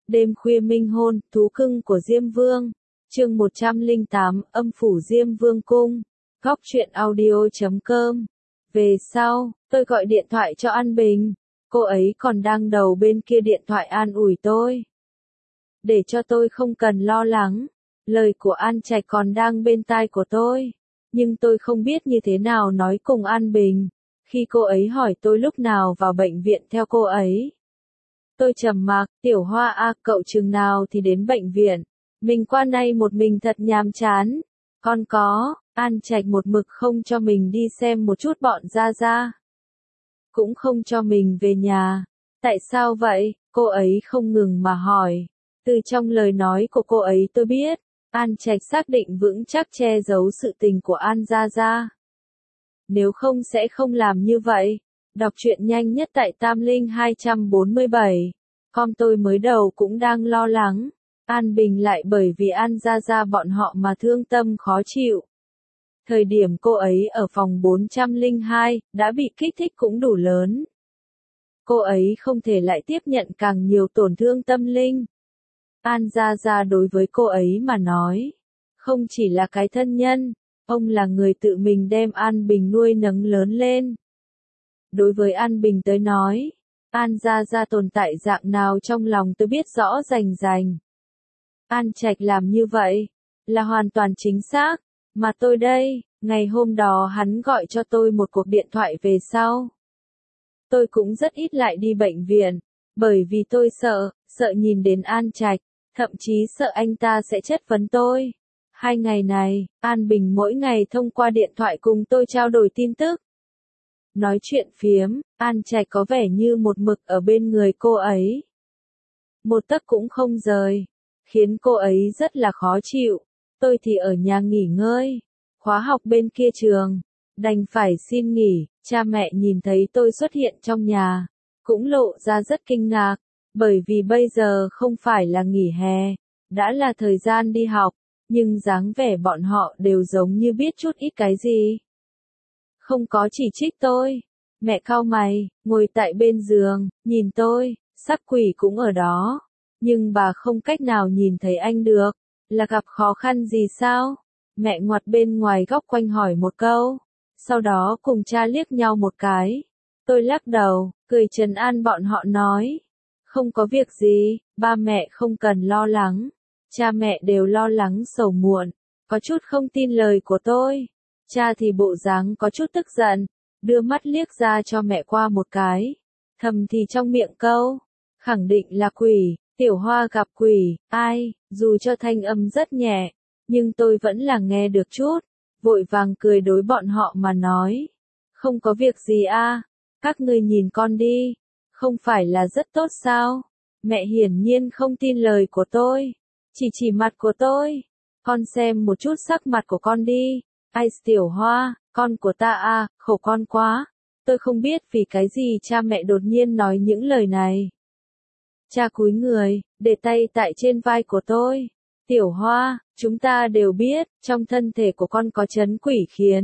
Đêm khuya minh hôn, thú cưng của Diêm Vương. Chương 108, âm phủ Diêm Vương cung. Góc truyện audio.com. Về sau, tôi gọi điện thoại cho An Bình. Cô ấy còn đang đầu bên kia điện thoại an ủi tôi. Để cho tôi không cần lo lắng. Lời của An Trạch còn đang bên tai của tôi. Nhưng tôi không biết như thế nào nói cùng An Bình. Khi cô ấy hỏi tôi lúc nào vào bệnh viện theo cô ấy. Tôi trầm mặc, Tiểu Hoa à, cậu chừng nào thì đến bệnh viện. Mình qua nay một mình thật nhàm chán. Con có, An Trạch một mực không cho mình đi xem một chút bọn Gia Gia. Cũng không cho mình về nhà. Tại sao vậy? Cô ấy không ngừng mà hỏi. Từ trong lời nói của cô ấy tôi biết, An Trạch xác định vững chắc che giấu sự tình của An Gia Gia. Nếu không sẽ không làm như vậy. Đọc truyện nhanh nhất tại Tam Linh 247. Tôi mới đầu cũng đang lo lắng. An Bình lại bởi vì An Gia Gia bọn họ mà thương tâm khó chịu. Thời điểm cô ấy ở phòng 402, đã bị kích thích cũng đủ lớn. Cô ấy không thể lại tiếp nhận càng nhiều tổn thương tâm linh. An Gia Gia đối với cô ấy mà nói, không chỉ là cái thân nhân, ông là người tự mình đem An Bình nuôi nấng lớn lên. Đối với An Bình tới nói, An Gia Gia tồn tại dạng nào trong lòng tôi biết rõ rành rành. An Trạch làm như vậy, là hoàn toàn chính xác, mà tôi đây, ngày hôm đó hắn gọi cho tôi một cuộc điện thoại về sau. Tôi cũng rất ít lại đi bệnh viện, bởi vì tôi sợ nhìn đến An Trạch, thậm chí sợ anh ta sẽ chất vấn tôi. 2 ngày này, An Bình mỗi ngày thông qua điện thoại cùng tôi trao đổi tin tức. Nói chuyện phiếm, An Trạch có vẻ như một mực ở bên người cô ấy. Một tấc cũng không rời, khiến cô ấy rất là khó chịu. Tôi thì ở nhà nghỉ ngơi, khóa học bên kia trường, đành phải xin nghỉ. Cha mẹ nhìn thấy tôi xuất hiện trong nhà, cũng lộ ra rất kinh ngạc, bởi vì bây giờ không phải là nghỉ hè, đã là thời gian đi học, nhưng dáng vẻ bọn họ đều giống như biết chút ít cái gì. Không có chỉ trích tôi. Mẹ cau mày, ngồi tại bên giường, nhìn tôi, sắc quỷ cũng ở đó. Nhưng bà không cách nào nhìn thấy anh được. Là gặp khó khăn gì sao? Mẹ ngoặt bên ngoài góc quanh hỏi một câu. Sau đó cùng cha liếc nhau một cái. Tôi lắc đầu, cười trấn an bọn họ nói. Không có việc gì, ba mẹ không cần lo lắng. Cha mẹ đều lo lắng sầu muộn, có chút không tin lời của tôi. Cha thì bộ dáng có chút tức giận, đưa mắt liếc ra cho mẹ qua một cái. Thầm thì trong miệng câu, khẳng định là quỷ, Tiểu Hoa gặp quỷ, ai, dù cho thanh âm rất nhẹ, nhưng tôi vẫn là nghe được chút, vội vàng cười đối bọn họ mà nói. Không có việc gì a, các ngươi nhìn con đi, không phải là rất tốt sao? Mẹ hiển nhiên không tin lời của tôi, chỉ mặt của tôi. Con xem một chút sắc mặt của con đi. Ai Tiểu Hoa, con của ta à, khổ con quá. Tôi không biết vì cái gì cha mẹ đột nhiên nói những lời này. Cha cúi người, để tay tại trên vai của tôi. Tiểu Hoa, chúng ta đều biết, trong thân thể của con có trấn quỷ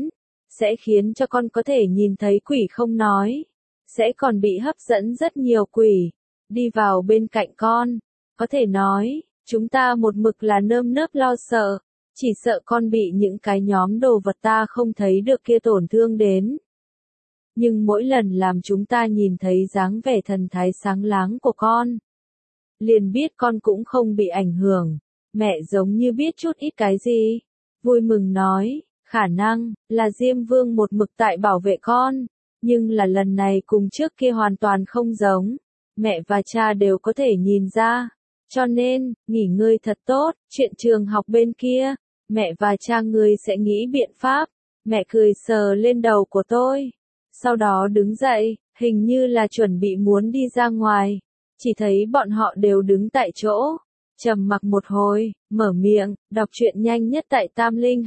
sẽ khiến cho con có thể nhìn thấy quỷ không nói. Sẽ còn bị hấp dẫn rất nhiều quỷ, đi vào bên cạnh con. Có thể nói, chúng ta một mực là nơm nớp lo sợ. Chỉ sợ con bị những cái nhóm đồ vật ta không thấy được kia tổn thương đến. Nhưng mỗi lần làm chúng ta nhìn thấy dáng vẻ thần thái sáng láng của con, liền biết con cũng không bị ảnh hưởng. Mẹ giống như biết chút ít cái gì. Vui mừng nói, khả năng là Diêm Vương một mực tại bảo vệ con. Nhưng là lần này cùng trước kia hoàn toàn không giống. Mẹ và cha đều có thể nhìn ra. Cho nên, nghỉ ngơi thật tốt, chuyện trường học bên kia. Mẹ và cha ngươi sẽ nghĩ biện pháp. Mẹ cười sờ lên đầu của tôi. Sau đó đứng dậy, hình như là chuẩn bị muốn đi ra ngoài. Chỉ thấy bọn họ đều đứng tại chỗ. Trầm mặc một hồi, mở miệng, đọc truyện nhanh nhất tại Tam Linh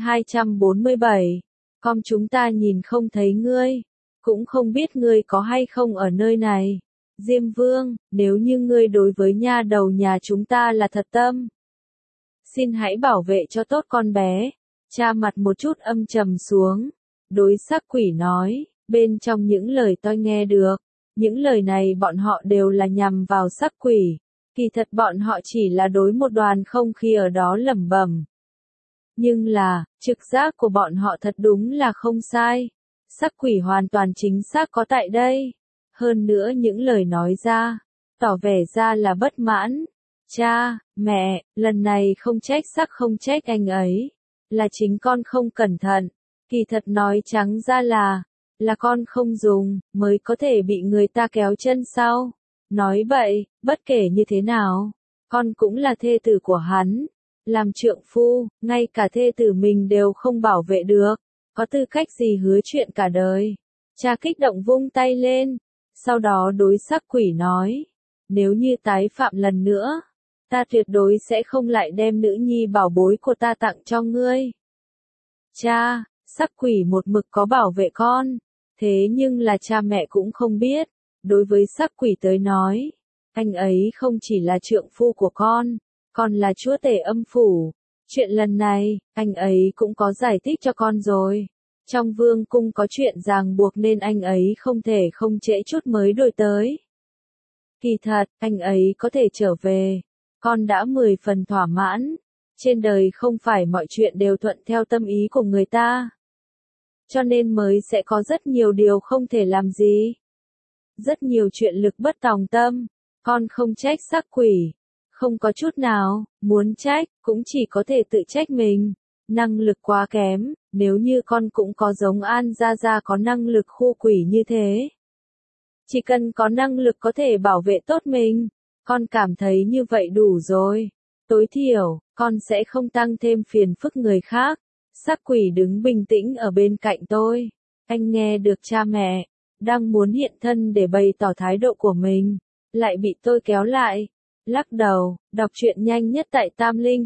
247. Chúng ta nhìn không thấy ngươi. Cũng không biết ngươi có hay không ở nơi này. Diêm Vương, nếu như ngươi đối với nha đầu nhà chúng ta là thật tâm, xin hãy bảo vệ cho tốt con bé. Cha mặt một chút âm trầm xuống. Đối sắc quỷ nói, bên trong những lời tôi nghe được. Những lời này bọn họ đều là nhằm vào sắc quỷ. Kỳ thật bọn họ chỉ là đối một đoàn không khí ở đó lẩm bẩm. Nhưng là, trực giác của bọn họ thật đúng là không sai. Sắc quỷ hoàn toàn chính xác có tại đây. Hơn nữa những lời nói ra, tỏ vẻ ra là bất mãn. Cha, mẹ, lần này không trách sắc không trách anh ấy. Là chính con không cẩn thận. Kỳ thật nói trắng ra là con không dùng, mới có thể bị người ta kéo chân sau. Nói vậy, bất kể như thế nào, con cũng là thê tử của hắn. Làm trượng phu, ngay cả thê tử mình đều không bảo vệ được. Có tư cách gì hứa chuyện cả đời. Cha kích động vung tay lên. Sau đó đối sắc quỷ nói. Nếu như tái phạm lần nữa, ta tuyệt đối sẽ không lại đem nữ nhi bảo bối của ta tặng cho ngươi. Cha, sắc quỷ một mực có bảo vệ con. Thế nhưng là cha mẹ cũng không biết. Đối với sắc quỷ tới nói, anh ấy không chỉ là trượng phu của con, còn là chúa tể âm phủ. Chuyện lần này, anh ấy cũng có giải thích cho con rồi. Trong vương cung có chuyện ràng buộc nên anh ấy không thể không trễ chút mới đổi tới. Kỳ thật, anh ấy có thể trở về. Con đã 10 phần thỏa mãn. Trên đời không phải mọi chuyện đều thuận theo tâm ý của người ta. Cho nên mới sẽ có rất nhiều điều không thể làm gì. Rất nhiều chuyện lực bất tòng tâm. Con không trách sắc quỷ. Không có chút nào, muốn trách, cũng chỉ có thể tự trách mình. Năng lực quá kém, nếu như con cũng có giống An Gia Gia có năng lực khu quỷ như thế. Chỉ cần có năng lực có thể bảo vệ tốt mình, con cảm thấy như vậy đủ rồi. Tối thiểu, con sẽ không tăng thêm phiền phức người khác. Sắc quỷ đứng bình tĩnh ở bên cạnh tôi. Anh nghe được cha mẹ, đang muốn hiện thân để bày tỏ thái độ của mình, lại bị tôi kéo lại. Lắc đầu, đọc truyện nhanh nhất tại Tam Linh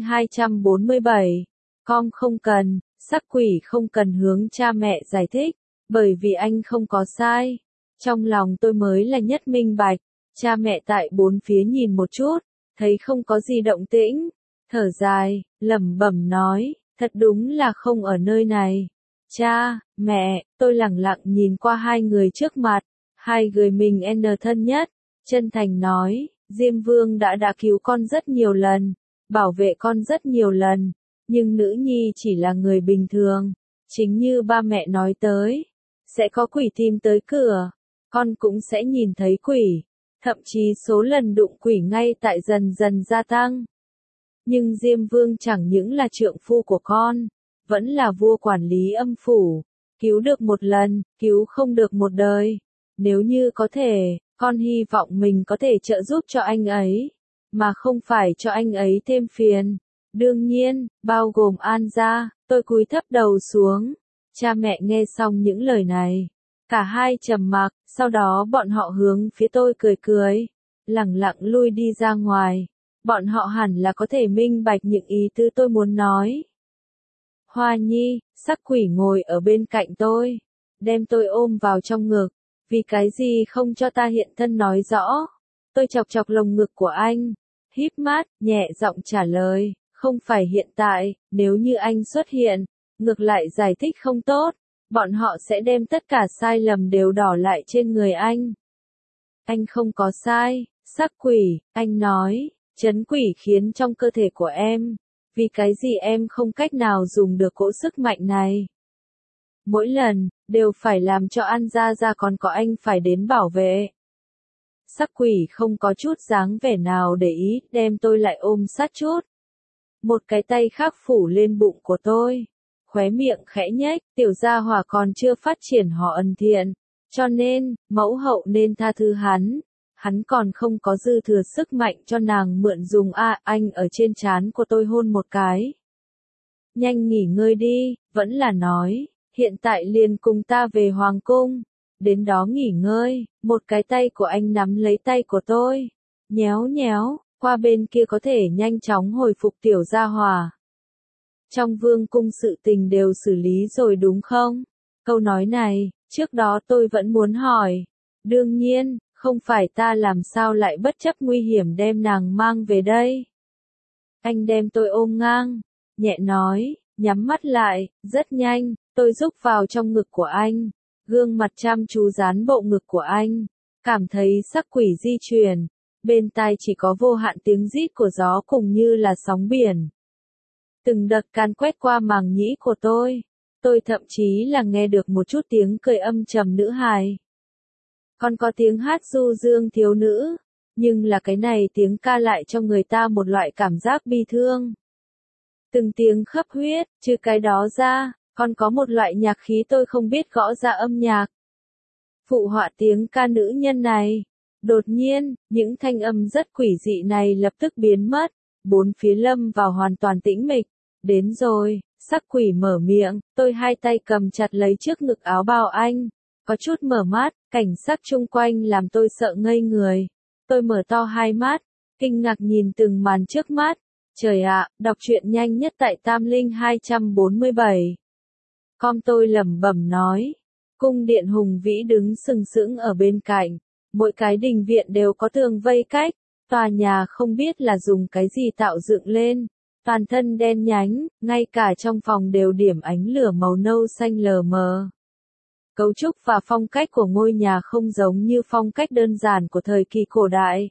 247. Con không cần, sắc quỷ không cần hướng cha mẹ giải thích, bởi vì anh không có sai. Trong lòng tôi mới là nhất minh bạch. Cha mẹ tại bốn phía nhìn một chút, thấy không có gì động tĩnh, thở dài, lẩm bẩm nói, thật đúng là không ở nơi này. Cha, mẹ, tôi lẳng lặng nhìn qua hai người trước mặt, hai người mình thân nhất, chân thành nói, Diêm Vương đã cứu con rất nhiều lần, bảo vệ con rất nhiều lần, nhưng nữ nhi chỉ là người bình thường, chính như ba mẹ nói tới, sẽ có quỷ tìm tới cửa, con cũng sẽ nhìn thấy quỷ, thậm chí số lần đụng quỷ ngay tại dần dần gia tăng. Nhưng Diêm Vương chẳng những là trượng phu của con, vẫn là vua quản lý âm phủ, cứu được một lần, cứu không được một đời. Nếu như có thể, con hy vọng mình có thể trợ giúp cho anh ấy, mà không phải cho anh ấy thêm phiền. Đương nhiên, bao gồm An gia, tôi cúi thấp đầu xuống. Cha mẹ nghe xong những lời này, cả hai trầm mặc, sau đó bọn họ hướng phía tôi cười cười, lẳng lặng lui đi ra ngoài. Bọn họ hẳn là có thể minh bạch những ý tứ tôi muốn nói. Hoa Nhi, sắc quỷ ngồi ở bên cạnh tôi, đem tôi ôm vào trong ngực. Vì cái gì không cho ta hiện thân nói rõ? Tôi chọc chọc lồng ngực của anh, híp mắt, nhẹ giọng trả lời, không phải hiện tại, nếu như anh xuất hiện, ngược lại giải thích không tốt, bọn họ sẽ đem tất cả sai lầm đều đỏ lại trên người anh. Anh không có sai, sắc quỷ, anh nói, trấn quỷ khiến trong cơ thể của em, vì cái gì em không cách nào dùng được cỗ sức mạnh này. Mỗi lần, đều phải làm cho An Gia Gia còn có anh phải đến bảo vệ. Sắc quỷ không có chút dáng vẻ nào để ý, đem tôi lại ôm sát chút. Một cái tay khác phủ lên bụng của tôi. Khóe miệng khẽ nhếch, tiểu gia hỏa còn chưa phát triển họ ân thiện. Cho nên, mẫu hậu nên tha thứ hắn. Hắn còn không có dư thừa sức mạnh cho nàng mượn dùng anh ở trên trán của tôi hôn một cái. Nhanh nghỉ ngơi đi, vẫn là nói. Hiện tại liền cùng ta về hoàng cung, đến đó nghỉ ngơi, một cái tay của anh nắm lấy tay của tôi, nhéo nhéo, qua bên kia có thể nhanh chóng hồi phục tiểu gia hỏa. Trong vương cung sự tình đều xử lý rồi đúng không? Câu nói này, trước đó tôi vẫn muốn hỏi. Đương nhiên, không phải ta làm sao lại bất chấp nguy hiểm đem nàng mang về đây. Anh đem tôi ôm ngang, nhẹ nói, nhắm mắt lại, rất nhanh. Tôi rúc vào trong ngực của anh, gương mặt chăm chú dán bộ ngực của anh, cảm thấy sắc quỷ di chuyển, bên tai chỉ có vô hạn tiếng rít của gió cùng như là sóng biển. Từng đợt càn quét qua màng nhĩ của tôi thậm chí là nghe được một chút tiếng cười âm trầm nữ hài. Còn có tiếng hát du dương thiếu nữ, nhưng là cái này tiếng ca lại cho người ta một loại cảm giác bi thương. Từng tiếng khấp huyết, trừ cái đó ra, còn có một loại nhạc khí tôi không biết gõ ra âm nhạc. Phụ họa tiếng ca nữ nhân này. Đột nhiên, những thanh âm rất quỷ dị này lập tức biến mất, bốn phía lâm vào hoàn toàn tĩnh mịch. Đến rồi, sắc quỷ mở miệng, tôi hai tay cầm chặt lấy trước ngực áo bào anh, có chút mở mắt, cảnh sắc chung quanh làm tôi sợ ngây người. Tôi mở to hai mắt, kinh ngạc nhìn từng màn trước mắt. Trời ạ, đọc truyện nhanh nhất tại Tam Linh 247. Tôi lẩm bẩm nói. Cung điện hùng vĩ đứng sừng sững ở bên cạnh. Mỗi cái đình viện đều có tường vây cách. Tòa nhà không biết là dùng cái gì tạo dựng lên. Toàn thân đen nhánh, ngay cả trong phòng đều điểm ánh lửa màu nâu xanh lờ mờ. Cấu trúc và phong cách của ngôi nhà không giống như phong cách đơn giản của thời kỳ cổ đại,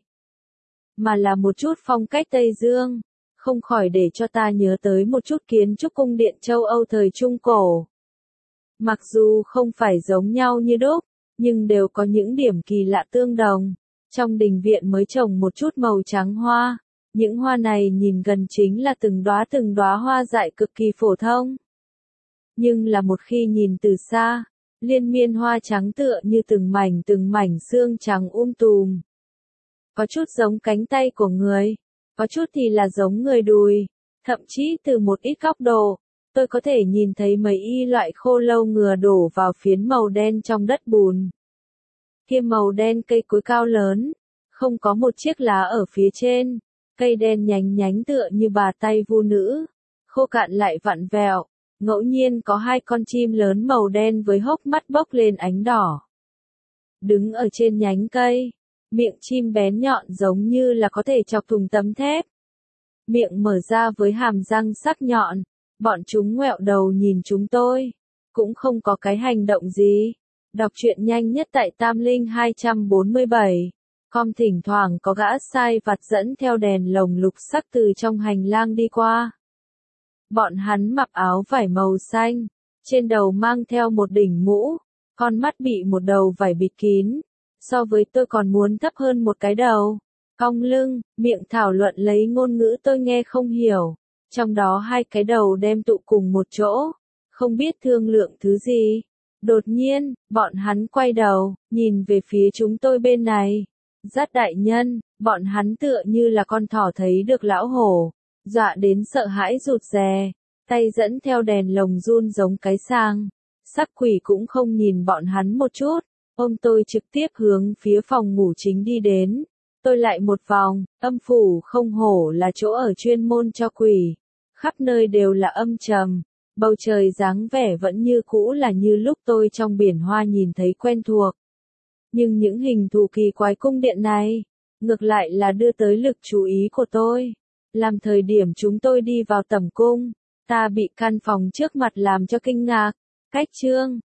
mà là một chút phong cách Tây Dương, không khỏi để cho ta nhớ tới một chút kiến trúc cung điện châu Âu thời Trung Cổ. Mặc dù không phải giống nhau như đúc, nhưng đều có những điểm kỳ lạ tương đồng. Trong đình viện mới trồng một chút màu trắng hoa, những hoa này nhìn gần chính là từng đóa hoa dại cực kỳ phổ thông. Nhưng là một khi nhìn từ xa, liên miên hoa trắng tựa như từng mảnh xương trắng tùm. Có chút giống cánh tay của người, có chút thì là giống người đùi, thậm chí từ một ít góc độ, tôi có thể nhìn thấy mấy y loại khô lâu ngựa đổ vào phiến màu đen trong đất bùn. Kia màu đen cây cối cao lớn, không có một chiếc lá ở phía trên, cây đen nhánh tựa như bà tay vu nữ, khô cạn lại vặn vẹo. Ngẫu nhiên có hai con chim lớn màu đen với hốc mắt bốc lên ánh đỏ. Đứng ở trên nhánh cây, miệng chim bén nhọn giống như là có thể chọc thủng tấm thép. Miệng mở ra với hàm răng sắc nhọn, bọn chúng ngoẹo đầu nhìn chúng tôi, cũng không có cái hành động gì. Đọc truyện nhanh nhất tại Tam Linh 247. Thỉnh thoảng có gã sai vặt dẫn theo đèn lồng lục sắc từ trong hành lang đi qua. Bọn hắn mặc áo vải màu xanh, trên đầu mang theo một đỉnh mũ, con mắt bị một đầu vải bịt kín, so với tôi còn muốn thấp hơn một cái đầu. Cong lưng, miệng thảo luận lấy ngôn ngữ tôi nghe không hiểu, trong đó hai cái đầu đem tụ cùng một chỗ, không biết thương lượng thứ gì. Đột nhiên, bọn hắn quay đầu, nhìn về phía chúng tôi bên này. Dát đại nhân, bọn hắn tựa như là con thỏ thấy được lão hổ, dọa đến sợ hãi rụt rè, tay dẫn theo đèn lồng run giống cái sang. Sắc quỷ cũng không nhìn bọn hắn một chút, ôm tôi trực tiếp hướng phía phòng ngủ chính đi đến. Tôi lại một vòng, âm phủ không hổ là chỗ ở chuyên môn cho quỷ. Khắp nơi đều là âm trầm, bầu trời dáng vẻ vẫn như cũ là như lúc tôi trong biển hoa nhìn thấy quen thuộc. Nhưng những hình thù kỳ quái cung điện này, ngược lại là đưa tới lực chú ý của tôi. Làm thời điểm chúng tôi đi vào tẩm cung, ta bị căn phòng trước mặt làm cho kinh ngạc. Cách chương